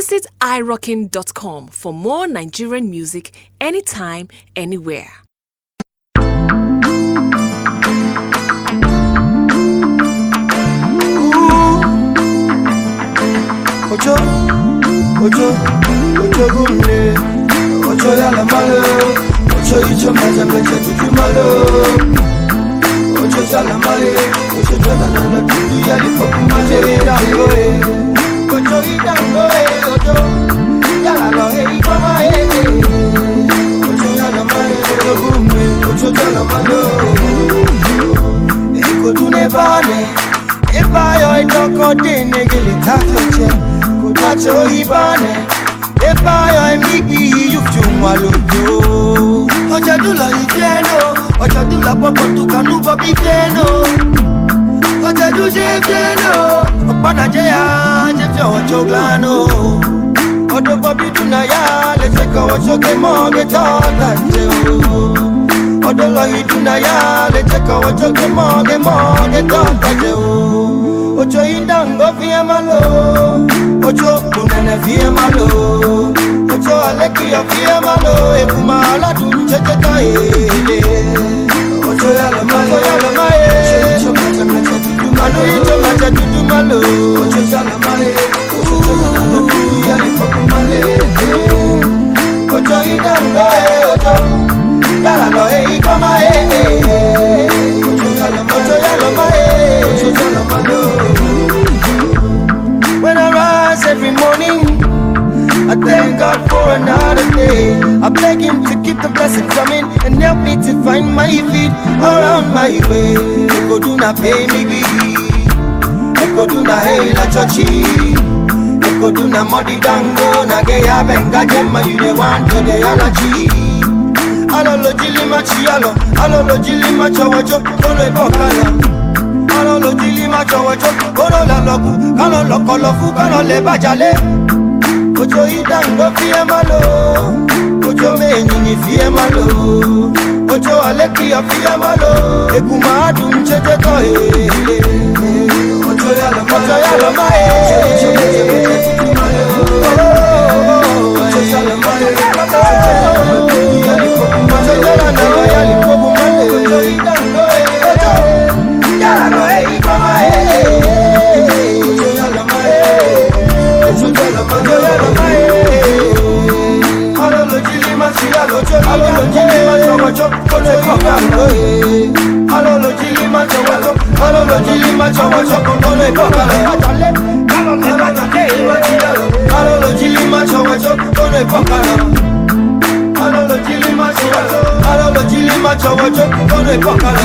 Visit irockin.com for more Nigerian music anytime, anywhere. Ocho gumle, ocho yala malo, ocho icho maja mecha tutu malo, ocho yala male, ocho yala nana tutu yali poku male dangoe, ocho idangoe, ocho yala lo hei kama hei, ocho yala male, ocho gumle, ocho yala malo, eko dune bane, eba yo idoko dene gele takoche. Macho ibane, epayo emigi yufchumwa lujo. Ojadula ifeno, ojadula popo tukanuba bifeno. Ojaduje ifeno, opada jeya, jefyo ochoglano. Odo bobi tunaya, lecheka ochoke moge tata jeo. Odo lohi tunaya, lecheka ochoke moge tata jeo. Ocho indango fiye malo, ocho kunene fiye malo, ocho alekia fiye malo, ekuma ala duncheche taele. Ocho yalo mae, ocho macha tutu malo, ocho macha tutu malo, ocho yalo mae, ocho yali poku male. Ocho indango ocho yalo ikoma ocho yalo mae, ocho yalo malo. When I rise every morning, I thank God for another day. I beg Him to keep the blessings coming and help me to find my feet around my way. Eko do na pay me be, eko do na hey la chochi, eko do na modi dango na geya benga jema you the one to the allergy. Alo lo jili machi alo lo jili macho wacho ono ebokala. Alo lo jili macho wacho ono la loku kalo lokolo fu kalo le bajale. Ojo idango fiye malo, ojo menyinyi fiye malo, ojo alekia fiye malo, ekuma adun cheche tohe. Ojo yalo mae, ojo malo, ojo yalo mae, ojo yalo yali poku male, ojo idango yalo ikoma ojo yalo mae, ojo yalo mae. Alo lo jili machi alo lo jili macho wacho kone kokalo. Alo lo jili macho wacho, alo lo jili macho wacho kone kokalo. Alo lo jili macho wacho kone kokalo. Alo lo jili macho wacho, alo lo jili macho wacho kone kokalo.